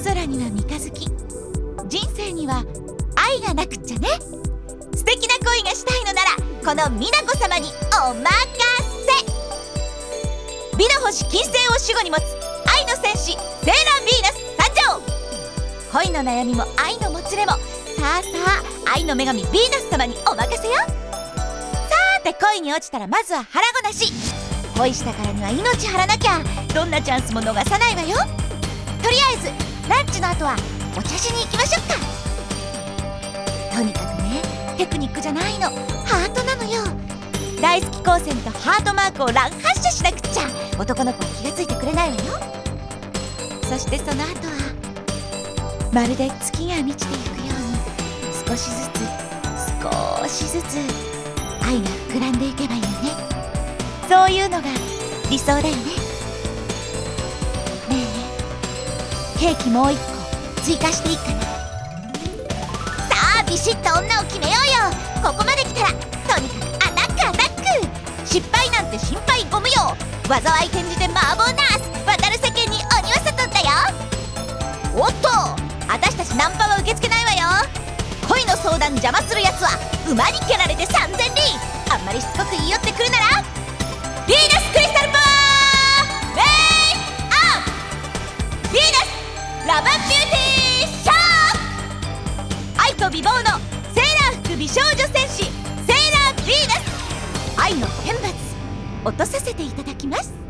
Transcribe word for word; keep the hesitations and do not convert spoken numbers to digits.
空には三日月、人生には愛がなくっちゃね。素敵な恋がしたいのならこの美奈子様にお任せ。美の星金星を守護に持つ愛の戦士セーラーヴィーナス参上。恋の悩みも愛のもつれも、さあさあ愛の女神ヴィーナス様にお任せよ。さーて、恋に落ちたらまずは腹ごなし。恋したからには命張らなきゃ、どんなチャンスも逃さないわよ。とりあえずランチの後はお茶しに行きましょうか。とにかくね、テクニックじゃないの、ハートなのよ。大好き光線とハートマークを乱発射しなくっちゃ男の子は気がついてくれないわよ。そしてその後はまるで月が満ちていくように、少しずつ少しずつ愛が膨らんでいけばいいよね。そういうのが理想だよね。ねえ、ケーキもう一個追加していいかな。さあビシッと女を決めようよ。ここまで来たらとにかくアタックアタック。失敗なんて心配ご無用。災い転じて麻婆ナース、渡る世間に鬼は外だよ。おっと、私たちナンパは受け付けないわよ。恋の相談邪魔するやつは馬に蹴られてさんぜん里。あんまりしつこく言い寄ってくるならヴィーナスクリスタルボーメイアウト。ヴィーナスラブビューティーショー。愛と美貌のセーラー服美少女戦士セーラーヴィーナス、愛の天罰落とさせていただきます。